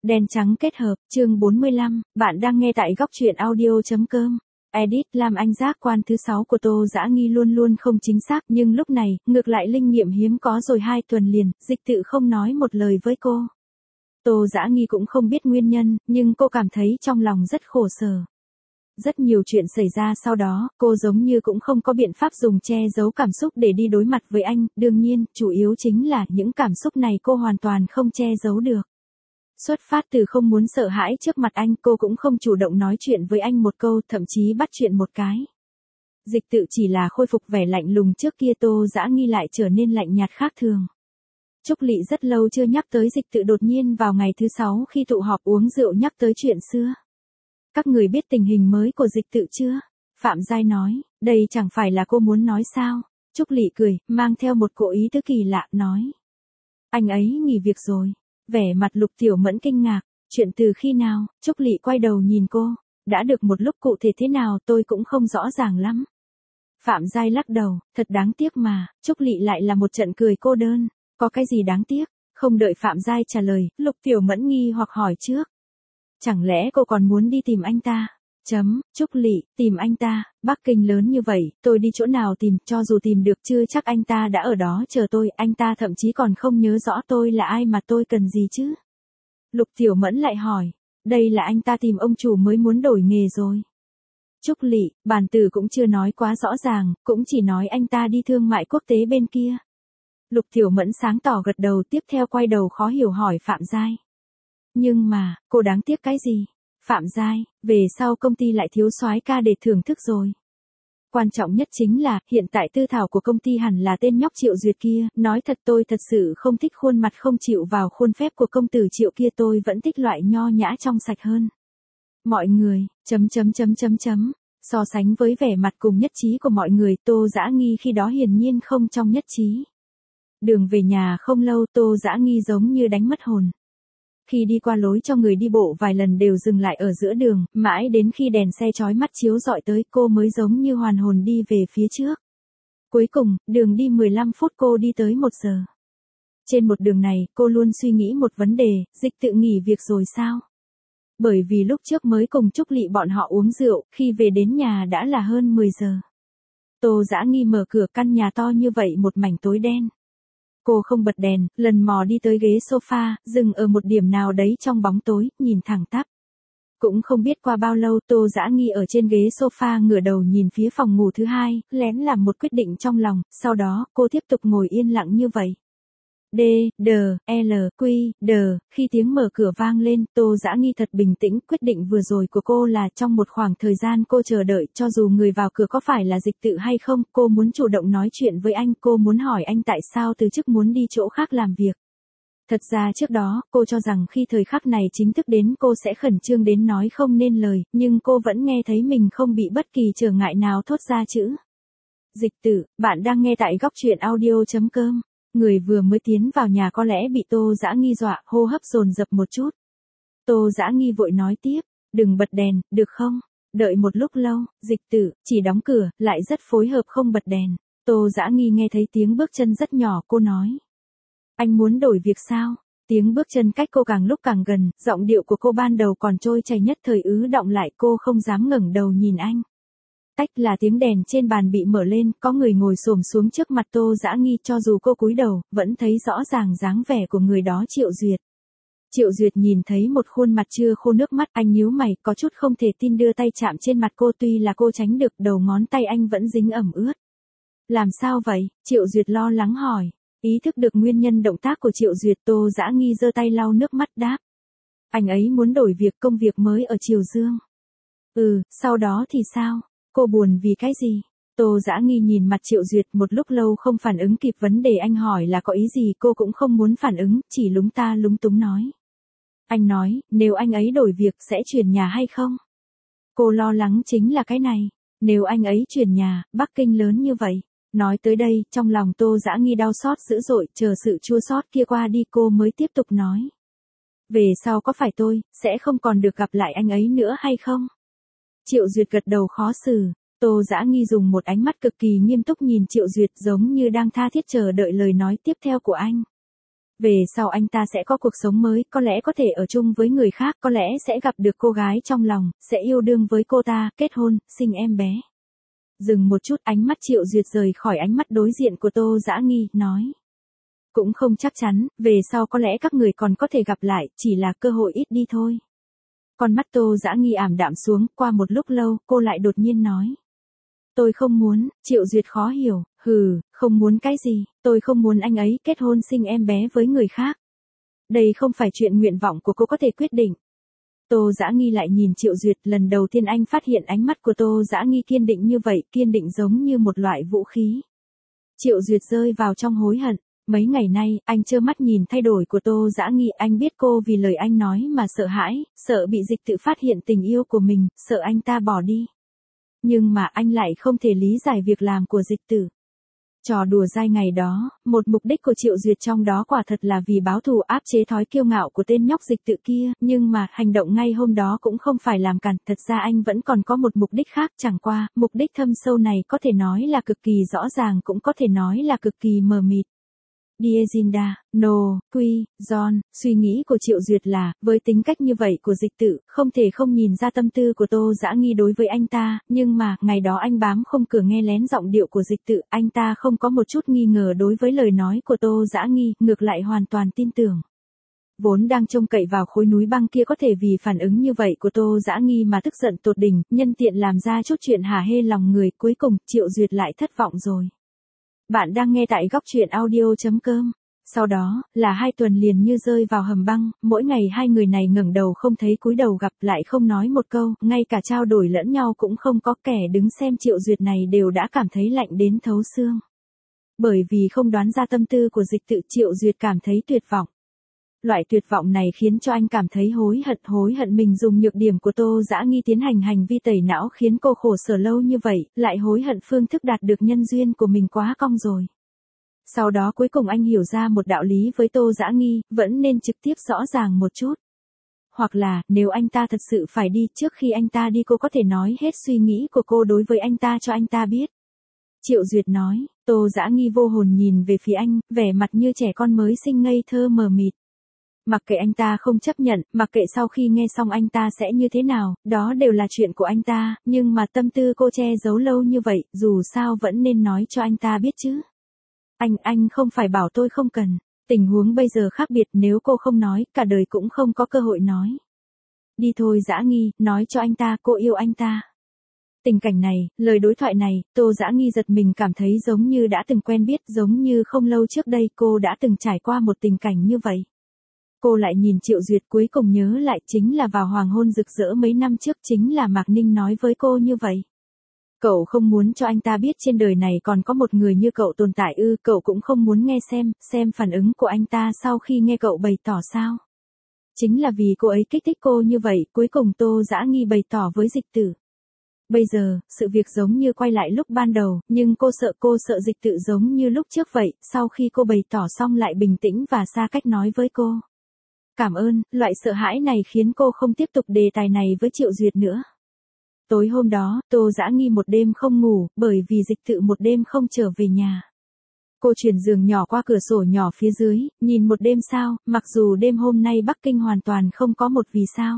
Đen trắng kết hợp, chương 45, bạn đang nghe tại góc truyện audio.com. Edit làm anh giác quan thứ 6 của Tô Dã Nghi luôn luôn không chính xác, nhưng lúc này, ngược lại linh nghiệm hiếm có rồi 2 tuần liền, Dịch Tự không nói một lời với cô. Tô Dã Nghi cũng không biết nguyên nhân, nhưng cô cảm thấy trong lòng rất khổ sở. Rất nhiều chuyện xảy ra sau đó, cô giống như cũng không có biện pháp dùng che giấu cảm xúc để đi đối mặt với anh, đương nhiên, chủ yếu chính là những cảm xúc này cô hoàn toàn không che giấu được. Xuất phát từ không muốn sợ hãi trước mặt anh, cô cũng không chủ động nói chuyện với anh một câu, thậm chí bắt chuyện một cái. Dịch Tự chỉ là khôi phục vẻ lạnh lùng trước kia, Tô Dã Nghi lại trở nên lạnh nhạt khác thường. Trúc Lị rất lâu chưa nhắc tới Dịch Tự, đột nhiên vào ngày thứ 6 khi tụ họp uống rượu nhắc tới chuyện xưa. Các người biết tình hình mới của Dịch Tự chưa? Phạm Giai nói, đây chẳng phải là cô muốn nói sao? Trúc Lị cười, mang theo một cỗ ý tứ kỳ lạ, nói. Anh ấy nghỉ việc rồi. Vẻ mặt Lục Tiểu Mẫn kinh ngạc, chuyện từ khi nào? Trúc Lị quay đầu nhìn cô, đã được một lúc, cụ thể thế nào tôi cũng không rõ ràng lắm. Phạm Giai lắc đầu, thật đáng tiếc mà. Trúc Lị lại là một trận cười cô đơn, có cái gì đáng tiếc? Không đợi Phạm Giai trả lời, Lục Tiểu Mẫn nghi hoặc hỏi trước. Chẳng lẽ cô còn muốn đi tìm anh ta? Trúc Lị, tìm anh ta, Bắc Kinh lớn như vậy, tôi đi chỗ nào tìm, cho dù tìm được chưa chắc anh ta đã ở đó chờ tôi, anh ta thậm chí còn không nhớ rõ tôi là ai mà tôi cần gì chứ. Lục Tiểu Mẫn lại hỏi, đây là anh ta tìm ông chủ mới muốn đổi nghề rồi. Trúc Lị, bản từ cũng chưa nói quá rõ ràng, cũng chỉ nói anh ta đi thương mại quốc tế bên kia. Lục Tiểu Mẫn sáng tỏ gật đầu, tiếp theo quay đầu khó hiểu hỏi Phạm Giai. Nhưng mà, cô đáng tiếc cái gì? Phạm Giai, về sau công ty lại thiếu soái ca để thưởng thức rồi. Quan trọng nhất chính là, hiện tại tư thảo của công ty hẳn là tên nhóc Triệu Duyệt kia, nói thật tôi thật sự không thích khuôn mặt không chịu vào khuôn phép của công tử Triệu kia, tôi vẫn thích loại nho nhã trong sạch hơn. Mọi người, so sánh với vẻ mặt cùng nhất trí của mọi người, Tô Dã Nghi khi đó hiển nhiên không trong nhất trí. Đường về nhà không lâu, Tô Dã Nghi giống như đánh mất hồn. Khi đi qua lối cho người đi bộ vài lần đều dừng lại ở giữa đường, mãi đến khi đèn xe chói mắt chiếu rọi tới, cô mới giống như hoàn hồn đi về phía trước. Cuối cùng, đường đi 15 phút cô đi tới 1 giờ. Trên một đường này, cô luôn suy nghĩ một vấn đề, Dịch Tự nghỉ việc rồi sao? Bởi vì lúc trước mới cùng Trúc Lị bọn họ uống rượu, khi về đến nhà đã là hơn 10 giờ. Tô Dã Nghi mở cửa, căn nhà to như vậy một mảnh tối đen. Cô không bật đèn, lần mò đi tới ghế sofa, dừng ở một điểm nào đấy trong bóng tối, nhìn thẳng tắp. Cũng không biết qua bao lâu, Tô Dã Nghi ở trên ghế sofa ngửa đầu nhìn phía phòng ngủ thứ 2, lén làm một quyết định trong lòng, sau đó, cô tiếp tục ngồi yên lặng như vậy. Khi tiếng mở cửa vang lên, Tô Dã Nghi thật bình tĩnh, quyết định vừa rồi của cô là trong một khoảng thời gian cô chờ đợi, cho dù người vào cửa có phải là Dịch Tự hay không, cô muốn chủ động nói chuyện với anh, cô muốn hỏi anh tại sao từ chức muốn đi chỗ khác làm việc. Thật ra trước đó, cô cho rằng khi thời khắc này chính thức đến cô sẽ khẩn trương đến nói không nên lời, nhưng cô vẫn nghe thấy mình không bị bất kỳ trở ngại nào thốt ra chữ. Dịch Tự, bạn đang nghe tại góc truyện audio.com. Người vừa mới tiến vào nhà có lẽ bị Tô Dã Nghi dọa, hô hấp dồn dập một chút. Tô Dã Nghi vội nói tiếp, đừng bật đèn, được không? Đợi một lúc lâu, Dịch Tự chỉ đóng cửa, lại rất phối hợp không bật đèn. Tô Dã Nghi nghe thấy tiếng bước chân rất nhỏ, cô nói. Anh muốn đổi việc sao? Tiếng bước chân cách cô càng lúc càng gần, giọng điệu của cô ban đầu còn trôi chảy nhất thời ứ động lại, cô không dám ngẩng đầu nhìn anh. Tách là tiếng đèn trên bàn bị mở lên, có người ngồi xổm xuống trước mặt Tô Dã Nghi, cho dù cô cúi đầu, vẫn thấy rõ ràng dáng vẻ của người đó, Triệu Duyệt. Triệu Duyệt nhìn thấy một khuôn mặt chưa khô nước mắt, anh nhíu mày, có chút không thể tin đưa tay chạm trên mặt cô, tuy là cô tránh được, đầu ngón tay anh vẫn dính ẩm ướt. Làm sao vậy? Triệu Duyệt lo lắng hỏi. Ý thức được nguyên nhân động tác của Triệu Duyệt, Tô Dã Nghi giơ tay lau nước mắt đáp. Anh ấy muốn đổi việc, công việc mới ở Triều Dương. Sau đó thì sao? Cô buồn vì cái gì? Tô Dã Nghi nhìn mặt Triệu Duyệt một lúc lâu không phản ứng kịp vấn đề anh hỏi là có ý gì, cô cũng không muốn phản ứng, chỉ lúng ta lúng túng nói. Anh nói, nếu anh ấy đổi việc sẽ chuyển nhà hay không? Cô lo lắng chính là cái này. Nếu anh ấy chuyển nhà, Bắc Kinh lớn như vậy. Nói tới đây, trong lòng Tô Dã Nghi đau xót dữ dội, chờ sự chua xót kia qua đi cô mới tiếp tục nói. Về sau có phải tôi sẽ không còn được gặp lại anh ấy nữa hay không? Triệu Duyệt gật đầu khó xử. Tô Dã Nghi dùng một ánh mắt cực kỳ nghiêm túc nhìn Triệu Duyệt, giống như đang tha thiết chờ đợi lời nói tiếp theo của anh. Về sau anh ta sẽ có cuộc sống mới, có lẽ có thể ở chung với người khác, có lẽ sẽ gặp được cô gái trong lòng, sẽ yêu đương với cô ta, kết hôn, sinh em bé. Dừng một chút, ánh mắt Triệu Duyệt rời khỏi ánh mắt đối diện của Tô Dã Nghi, nói. Cũng không chắc chắn, về sau có lẽ các người còn có thể gặp lại, chỉ là cơ hội ít đi thôi. Con mắt Tô Dã Nghi ảm đạm xuống, qua một lúc lâu, cô lại đột nhiên nói. Tôi không muốn, Triệu Duyệt khó hiểu, không muốn cái gì, tôi không muốn anh ấy kết hôn sinh em bé với người khác. Đây không phải chuyện nguyện vọng của cô có thể quyết định. Tô Dã Nghi lại nhìn Triệu Duyệt, lần đầu tiên anh phát hiện ánh mắt của Tô Dã Nghi kiên định như vậy, kiên định giống như một loại vũ khí. Triệu Duyệt rơi vào trong hối hận. Mấy ngày nay, anh trơ mắt nhìn thay đổi của Tô Dã Nghi, anh biết cô vì lời anh nói mà sợ hãi, sợ bị Dịch Tự phát hiện tình yêu của mình, sợ anh ta bỏ đi. Nhưng mà anh lại không thể lý giải việc làm của Dịch Tử. Trò đùa dai ngày đó, một mục đích của Triệu Duyệt trong đó quả thật là vì báo thù áp chế thói kiêu ngạo của tên nhóc Dịch Tự kia, nhưng mà hành động ngay hôm đó cũng không phải làm cản, thật ra anh vẫn còn có một mục đích khác, chẳng qua, mục đích thâm sâu này có thể nói là cực kỳ rõ ràng cũng có thể nói là cực kỳ mờ mịt. Diezinda, no, Quy, John, suy nghĩ của Triệu Duyệt là, với tính cách như vậy của Dịch Tự, không thể không nhìn ra tâm tư của Tô Dã Nghi đối với anh ta, nhưng mà, ngày đó anh bám không cửa nghe lén giọng điệu của Dịch Tự, anh ta không có một chút nghi ngờ đối với lời nói của Tô Dã Nghi, ngược lại hoàn toàn tin tưởng. Vốn đang trông cậy vào khối núi băng kia có thể vì phản ứng như vậy của Tô Dã Nghi mà tức giận tột đỉnh, nhân tiện làm ra chút chuyện hả hê lòng người, cuối cùng, Triệu Duyệt lại thất vọng rồi. Bạn đang nghe tại góc truyện audio.com. Sau đó, là 2 tuần liền như rơi vào hầm băng, mỗi ngày hai người này ngẩng đầu không thấy cúi đầu gặp lại không nói một câu, ngay cả trao đổi lẫn nhau cũng không có, kẻ đứng xem Triệu Duyệt này đều đã cảm thấy lạnh đến thấu xương. Bởi vì không đoán ra tâm tư của Dịch Tự, Triệu Duyệt cảm thấy tuyệt vọng. Loại tuyệt vọng này khiến cho anh cảm thấy hối hận mình dùng nhược điểm của Tô Dã Nghi tiến hành hành vi tẩy não khiến cô khổ sở lâu như vậy, lại hối hận phương thức đạt được nhân duyên của mình quá cong rồi. Sau đó cuối cùng anh hiểu ra một đạo lý với Tô Dã Nghi, vẫn nên trực tiếp rõ ràng một chút. Hoặc là, nếu anh ta thật sự phải đi, trước khi anh ta đi cô có thể nói hết suy nghĩ của cô đối với anh ta cho anh ta biết. Triệu Duyệt nói, Tô Dã Nghi vô hồn nhìn về phía anh, vẻ mặt như trẻ con mới sinh ngây thơ mờ mịt. Mặc kệ anh ta không chấp nhận, mặc kệ sau khi nghe xong anh ta sẽ như thế nào, đó đều là chuyện của anh ta, nhưng mà tâm tư cô che giấu lâu như vậy, dù sao vẫn nên nói cho anh ta biết chứ. Anh không phải bảo tôi không cần. Tình huống bây giờ khác biệt, nếu cô không nói, cả đời cũng không có cơ hội nói. Đi thôi Dã Nghi, nói cho anh ta cô yêu anh ta. Tình cảnh này, lời đối thoại này, Tô Dã Nghi giật mình cảm thấy giống như đã từng quen biết, giống như không lâu trước đây cô đã từng trải qua một tình cảnh như vậy. Cô lại nhìn Triệu Duyệt, cuối cùng nhớ lại chính là vào hoàng hôn rực rỡ mấy năm trước, chính là Mạc Ninh nói với cô như vậy. Cậu không muốn cho anh ta biết trên đời này còn có một người như cậu tồn tại ư, cậu cũng không muốn nghe xem phản ứng của anh ta sau khi nghe cậu bày tỏ sao. Chính là vì cô ấy kích thích cô như vậy, cuối cùng Tô Dã Nghi bày tỏ với Dịch Tử. Bây giờ, sự việc giống như quay lại lúc ban đầu, nhưng cô sợ Dịch Tử giống như lúc trước vậy, sau khi cô bày tỏ xong lại bình tĩnh và xa cách nói với cô. Cảm ơn, loại sợ hãi này khiến cô không tiếp tục đề tài này với Triệu Duyệt nữa. Tối hôm đó, Tô Dã Nghi một đêm không ngủ, bởi vì Dịch Tự một đêm không trở về nhà. Cô chuyển giường nhỏ qua cửa sổ nhỏ phía dưới, nhìn một đêm sao, mặc dù đêm hôm nay Bắc Kinh hoàn toàn không có một vì sao.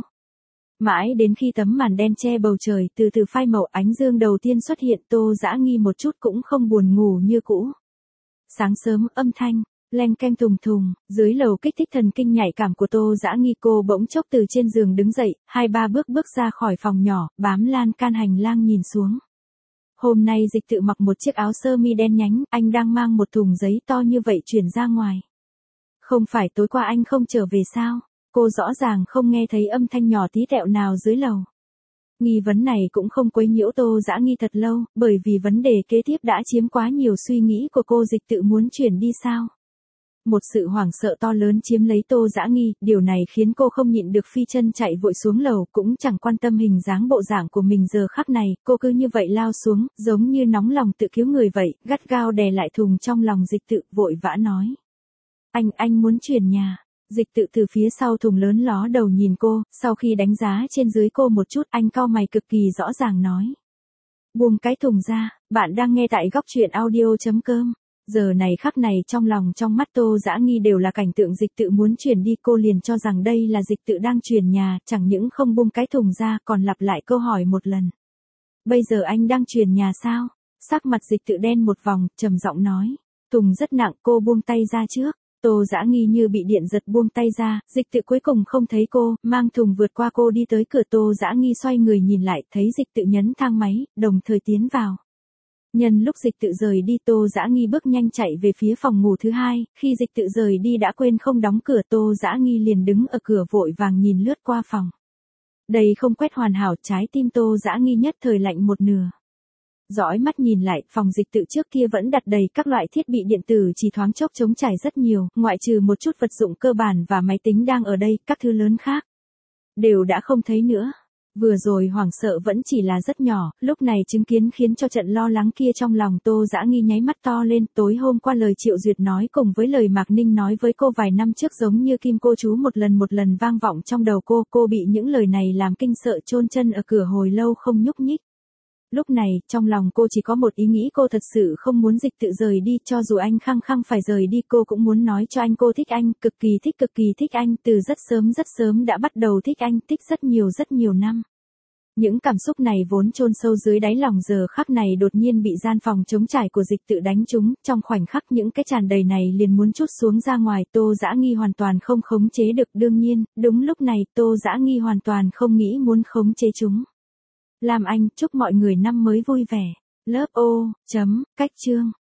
Mãi đến khi tấm màn đen che bầu trời từ từ phai màu, ánh dương đầu tiên xuất hiện, Tô Dã Nghi một chút cũng không buồn ngủ như cũ. Sáng sớm, âm thanh leng keng thùng thùng, dưới lầu kích thích thần kinh nhạy cảm của Tô Dã Nghi, cô bỗng chốc từ trên giường đứng dậy, 2-3 bước ra khỏi phòng nhỏ, bám lan can hành lang nhìn xuống. Hôm nay Dịch Tự mặc một chiếc áo sơ mi đen nhánh, anh đang mang một thùng giấy to như vậy chuyển ra ngoài. Không phải tối qua anh không trở về sao? Cô rõ ràng không nghe thấy âm thanh nhỏ tí tẹo nào dưới lầu. Nghi vấn này cũng không quấy nhiễu Tô Dã Nghi thật lâu, bởi vì vấn đề kế tiếp đã chiếm quá nhiều suy nghĩ của cô. Dịch Tự muốn chuyển đi sao? Một sự hoảng sợ to lớn chiếm lấy Tô Dã Nghi, điều này khiến cô không nhịn được phi chân chạy vội xuống lầu, cũng chẳng quan tâm hình dáng bộ dạng của mình giờ khắc này, cô cứ như vậy lao xuống, giống như nóng lòng tự cứu người vậy, gắt gao đè lại thùng trong lòng Dịch Tự, vội vã nói. Anh muốn chuyển nhà. Dịch Tự từ phía sau thùng lớn ló đầu nhìn cô, sau khi đánh giá trên dưới cô một chút, anh cau mày cực kỳ rõ ràng nói. Buông cái thùng ra, bạn đang nghe tại góc truyện audio.com. Giờ này khắc này trong lòng trong mắt Tô Dã Nghi đều là cảnh tượng Dịch Tự muốn chuyển đi, cô liền cho rằng đây là Dịch Tự đang chuyển nhà, chẳng những không buông cái thùng ra còn lặp lại câu hỏi một lần. Bây giờ anh đang chuyển nhà sao? Sắc mặt Dịch Tự đen một vòng, trầm giọng nói. Thùng rất nặng, cô buông tay ra trước. Tô Dã Nghi như bị điện giật buông tay ra, Dịch Tự cuối cùng không thấy cô, mang thùng vượt qua cô đi tới cửa. Tô Dã Nghi xoay người nhìn lại, thấy Dịch Tự nhấn thang máy, đồng thời tiến vào. Nhân lúc Dịch Tự rời đi, Tô Dã Nghi bước nhanh chạy về phía phòng ngủ thứ hai, khi Dịch Tự rời đi đã quên không đóng cửa, Tô Dã Nghi liền đứng ở cửa vội vàng nhìn lướt qua phòng. Đây không quét hoàn hảo, trái tim Tô Dã Nghi nhất thời lạnh một nửa. Dõi mắt nhìn lại, phòng Dịch Tự trước kia vẫn đặt đầy các loại thiết bị điện tử, chỉ thoáng chốc trống trải rất nhiều, ngoại trừ một chút vật dụng cơ bản và máy tính đang ở đây, các thứ lớn khác đều đã không thấy nữa. Vừa rồi hoảng sợ vẫn chỉ là rất nhỏ, lúc này chứng kiến khiến cho trận lo lắng kia trong lòng Tô Dã Nghi nháy mắt to lên. Tối hôm qua lời Triệu Duyệt nói cùng với lời Mạc Ninh nói với cô vài năm trước giống như kim cô chú một lần vang vọng trong đầu cô bị những lời này làm kinh sợ, chôn chân ở cửa hồi lâu không nhúc nhích. Lúc này, trong lòng cô chỉ có một ý nghĩ, cô thật sự không muốn Dịch Tự rời đi, cho dù anh khăng khăng phải rời đi cô cũng muốn nói cho anh cô thích anh, cực kỳ thích anh, từ rất sớm đã bắt đầu thích anh, thích rất nhiều năm. Những cảm xúc này vốn chôn sâu dưới đáy lòng giờ khắc này đột nhiên bị gian phòng trống trải của Dịch Tự đánh trúng, trong khoảnh khắc những cái tràn đầy này liền muốn trút xuống ra ngoài. Tô Dã Nghi hoàn toàn không khống chế được, đương nhiên, đúng lúc này Tô Dã Nghi hoàn toàn không nghĩ muốn khống chế chúng. Lam Anh chúc mọi người năm mới vui vẻ. Love O. Cách chương